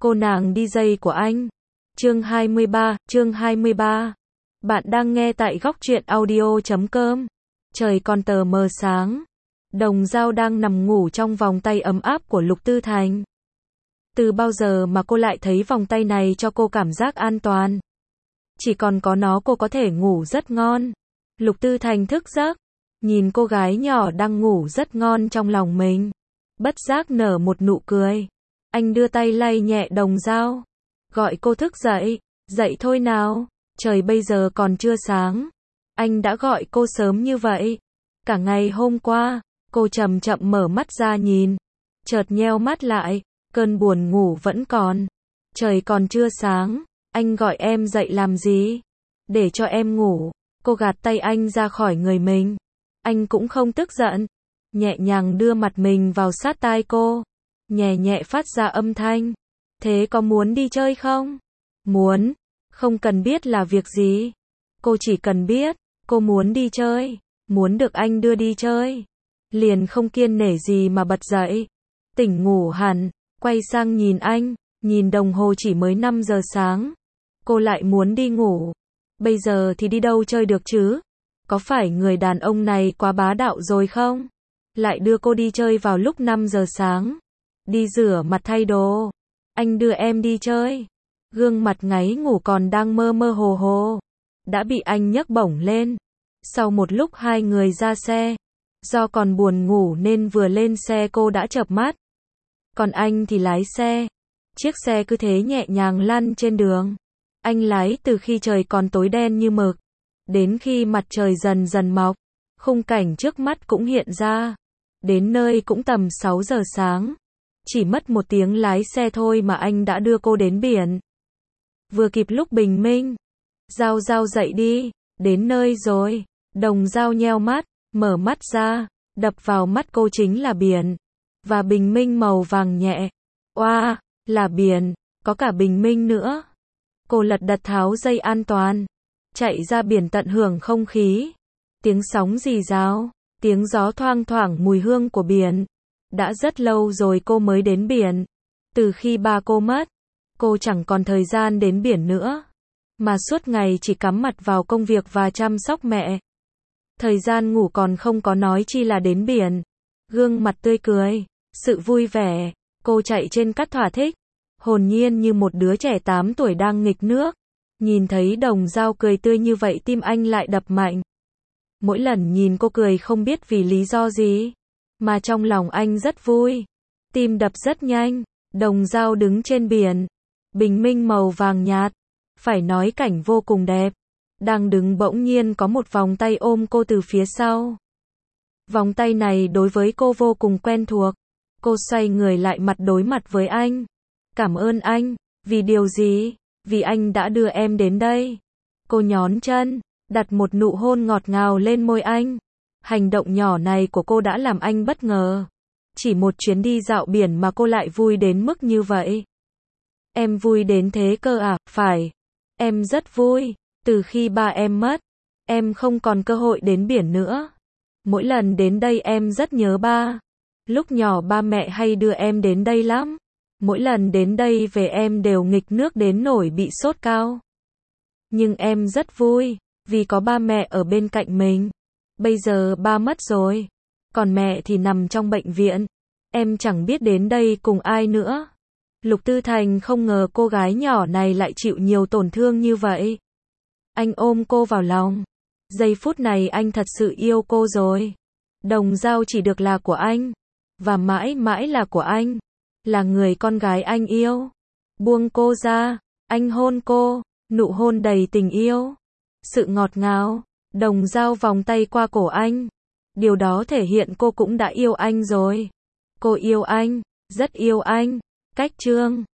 Cô nàng DJ của anh. Chương 23. Bạn đang nghe tại góc truyện audio.com. Trời còn tờ mờ sáng. Đồng Dao đang nằm ngủ trong vòng tay ấm áp của Lục Tư Thành. Từ bao giờ mà cô lại thấy vòng tay này cho cô cảm giác an toàn? Chỉ còn có nó cô có thể ngủ rất ngon. Lục Tư Thành thức giấc, nhìn cô gái nhỏ đang ngủ rất ngon trong lòng mình. Bất giác nở một nụ cười. Anh đưa tay lay nhẹ Đồng Dao, gọi cô thức dậy. Dậy thôi nào, trời bây giờ còn chưa sáng. Anh đã gọi cô sớm như vậy. Cả ngày hôm qua, cô chậm chậm mở mắt ra nhìn. Chợt nheo mắt lại, cơn buồn ngủ vẫn còn. Trời còn chưa sáng, anh gọi em dậy làm gì? Để cho em ngủ. Cô gạt tay anh ra khỏi người mình. Anh cũng không tức giận. Nhẹ nhàng đưa mặt mình vào sát tai cô. Nhẹ nhẹ phát ra âm thanh. Thế có muốn đi chơi không? Muốn. Không cần biết là việc gì. Cô chỉ cần biết, cô muốn đi chơi. Muốn được anh đưa đi chơi. Liền không kiêng nể gì mà bật dậy. Tỉnh ngủ hẳn, quay sang nhìn anh, nhìn đồng hồ chỉ mới 5 giờ sáng. Cô lại muốn đi ngủ. Bây giờ thì đi đâu chơi được chứ? Có phải người đàn ông này quá bá đạo rồi không? Lại đưa cô đi chơi vào lúc 5 giờ sáng. Đi rửa mặt thay đồ. Anh đưa em đi chơi. Gương mặt ngáy ngủ còn đang mơ mơ hồ hồ. Đã bị anh nhấc bổng lên. Sau một lúc hai người ra xe. Do còn buồn ngủ nên vừa lên xe cô đã chợp mắt. Còn anh thì lái xe. Chiếc xe cứ thế nhẹ nhàng lăn trên đường. Anh lái từ khi trời còn tối đen như mực. Đến khi mặt trời dần dần mọc. Khung cảnh trước mắt cũng hiện ra. Đến nơi cũng tầm 6 giờ sáng. Chỉ mất 1 tiếng lái xe thôi mà anh đã đưa cô đến biển. Vừa kịp lúc bình minh. Dao dậy đi. Đến nơi rồi. Đồng Dao nheo mắt, mở mắt ra. Đập vào mắt cô chính là biển. Và bình minh màu vàng nhẹ. Oa, là biển. Có cả bình minh nữa. Cô lật đật tháo dây an toàn. Chạy ra biển tận hưởng không khí. Tiếng sóng rì rào. Tiếng gió thoang thoảng mùi hương của biển. Đã rất lâu rồi cô mới đến biển. Từ khi ba cô mất, cô chẳng còn thời gian đến biển nữa. Mà suốt ngày chỉ cắm mặt vào công việc và chăm sóc mẹ. Thời gian ngủ còn không có nói chi là đến biển. Gương mặt tươi cười, sự vui vẻ, cô chạy trên cát thỏa thích. Hồn nhiên như một đứa trẻ 8 tuổi đang nghịch nước. Nhìn thấy Đồng Dao cười tươi như vậy tim anh lại đập mạnh. Mỗi lần nhìn cô cười không biết vì lý do gì. Mà trong lòng anh rất vui. Tim đập rất nhanh. Đồng Dao đứng trên biển. Bình minh màu vàng nhạt. Phải nói cảnh vô cùng đẹp. Đang đứng bỗng nhiên có một vòng tay ôm cô từ phía sau. Vòng tay này đối với cô vô cùng quen thuộc. Cô xoay người lại mặt đối mặt với anh. Cảm ơn anh. Vì điều gì? Vì anh đã đưa em đến đây. Cô nhón chân, đặt một nụ hôn ngọt ngào lên môi anh. Hành động nhỏ này của cô đã làm anh bất ngờ. Chỉ một chuyến đi dạo biển mà cô lại vui đến mức như vậy. Em vui đến thế cơ à? Phải. Em rất vui. Từ khi ba em mất, em không còn cơ hội đến biển nữa. Mỗi lần đến đây em rất nhớ ba. Lúc nhỏ ba mẹ hay đưa em đến đây lắm. Mỗi lần đến đây về em đều nghịch nước đến nỗi bị sốt cao. Nhưng em rất vui, vì có ba mẹ ở bên cạnh mình. Bây giờ ba mất rồi, còn mẹ thì nằm trong bệnh viện. Em chẳng biết đến đây cùng ai nữa. Lục Tư Thành không ngờ cô gái nhỏ này lại chịu nhiều tổn thương như vậy. Anh ôm cô vào lòng. Giây phút này anh thật sự yêu cô rồi. Đồng Dao chỉ được là của anh. Và mãi mãi là của anh. Là người con gái anh yêu. Buông cô ra. Anh hôn cô. Nụ hôn đầy tình yêu. Sự ngọt ngào. Đồng Dao vòng tay qua cổ anh. Điều đó thể hiện cô cũng đã yêu anh rồi. Cô yêu anh. Rất yêu anh. Cách chương